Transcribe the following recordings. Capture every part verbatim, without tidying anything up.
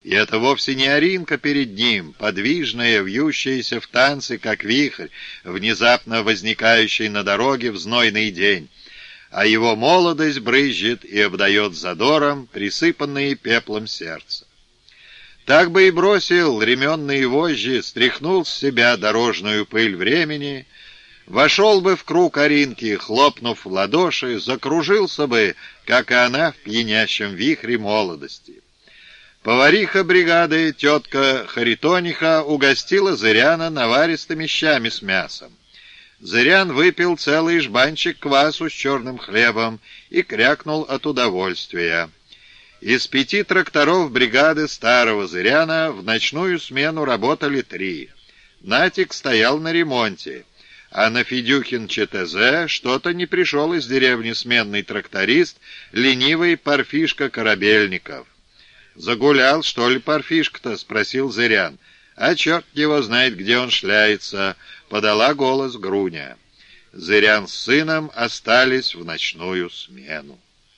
И это вовсе не Аринка перед ним, подвижная, вьющаяся в танце, как вихрь, внезапно возникающий на дороге в знойный день, а его молодость брызжет и обдает задором присыпанные пеплом сердце. Так бы и бросил ременные вожжи, стряхнул с себя дорожную пыль времени, вошел бы в круг Аринки, хлопнув в ладоши, закружился бы, как и она в пьянящем вихре молодости. Повариха бригады, тетка Харитониха, угостила Зыряна наваристыми щами с мясом. Зырян выпил целый жбанчик квасу с черным хлебом и крякнул от удовольствия. Из пяти тракторов бригады старого Зыряна в ночную смену работали три. Натик стоял на ремонте, а на Федюхин ЧТЗ что-то не пришел из деревни сменный тракторист, ленивый Парфишка Корабельников. «Загулял, что ли, Парфишка-то?» — спросил Зырян. «А черт его знает, где он шляется», — подала голос Груня. Зырян с сыном остались в ночную смену.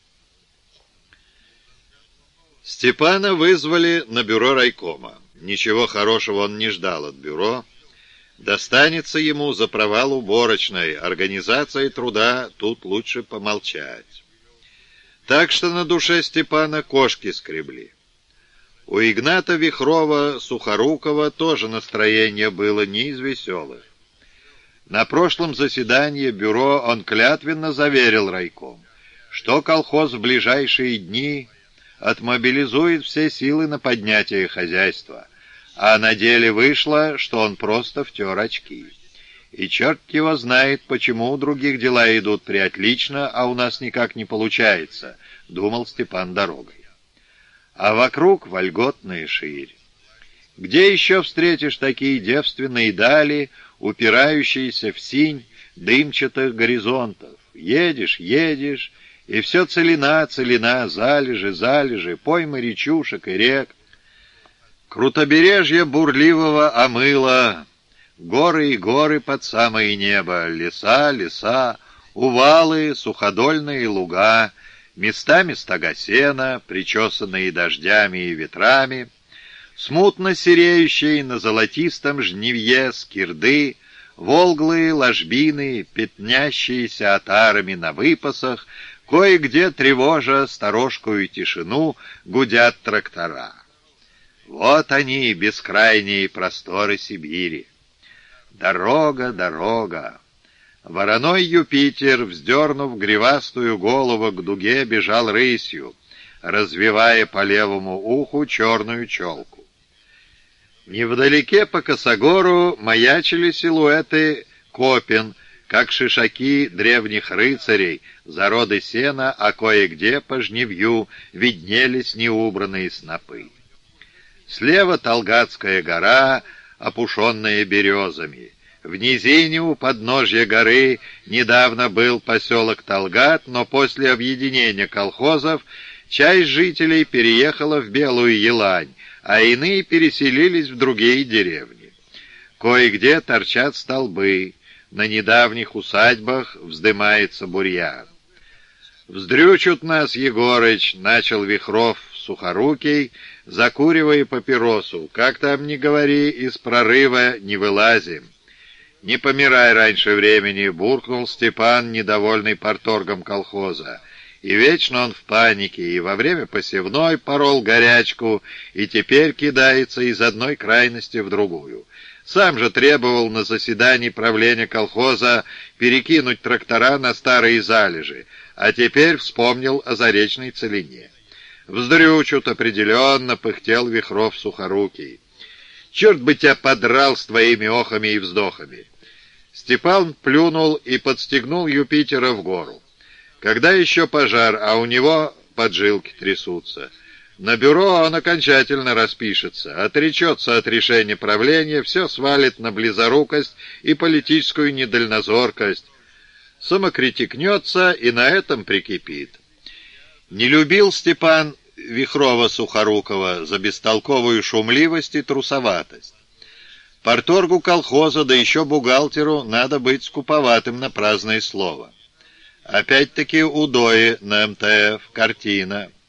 Степана вызвали на бюро райкома. Ничего хорошего он не ждал от бюро. Достанется ему за провал уборочной, организацией труда тут лучше помолчать. Так что на душе Степана кошки скребли. У Игната Вихрова-Сухорукова тоже настроение было не из веселых. На прошлом заседании бюро он клятвенно заверил райком, что колхоз в ближайшие дни отмобилизует все силы на поднятие хозяйства, а на деле вышло, что он просто втер очки. И черт его знает, почему у других дела идут приотлично, а у нас никак не получается, думал Степан дорогой. А вокруг вольготная ширь. Где еще встретишь такие девственные дали, упирающиеся в синь дымчатых горизонтов? Едешь, едешь, и все целина, целина, залежи, залежи, поймы речушек и рек. Крутобережье бурливого омыла, горы и горы под самое небо, леса, леса, увалы, суходольные луга, местами стога сена, причесанные дождями и ветрами, смутно сереющие на золотистом жнивье скирды, волглые ложбины, пятнящиеся отарами на выпасах, кое-где, тревожа сторожкую тишину, гудят трактора. Вот они, бескрайние просторы Сибири. Дорога, дорога. Вороной Юпитер, вздернув гривастую голову к дуге, бежал рысью, развивая по левому уху черную челку. Невдалеке по косогору маячили силуэты копен, как шишаки древних рыцарей, зароды сена, а кое-где по жнивью виднелись неубранные снопы. Слева Талгатская гора, опушенная березами. В низине у подножья горы недавно был поселок Талгат, но после объединения колхозов часть жителей переехала в Белую Елань, а иные переселились в другие деревни. Кое-где торчат столбы, на недавних усадьбах вздымается бурьян. «Вздрючут нас, Егорыч», — начал Вихров-Сухорукий, закуривая папиросу. «Как там ни говори, из прорыва не вылазим». «Не помирай раньше времени», — буркнул Степан, недовольный парторгом колхоза. И вечно он в панике, и во время посевной порол горячку, и теперь кидается из одной крайности в другую. Сам же требовал на заседании правления колхоза перекинуть трактора на старые залежи, а теперь вспомнил о заречной целине. «Вздрючут определенно», — пыхтел Вихров-Сухорукий. «Черт бы тебя подрал с твоими охами и вздохами!» Степан плюнул и подстегнул Юпитера в гору. Когда еще пожар, а у него поджилки трясутся. На бюро он окончательно распишется, отречется от решения правления, все свалит на близорукость и политическую недальнозоркость, самокритикнется и на этом прикипит. Не любил Степан Вихрова-Сухорукова за бестолковую шумливость и трусоватость. Парторгу колхоза, да еще бухгалтеру, надо быть скуповатым на праздное слово. Опять-таки удои на эм тэ эф, картина.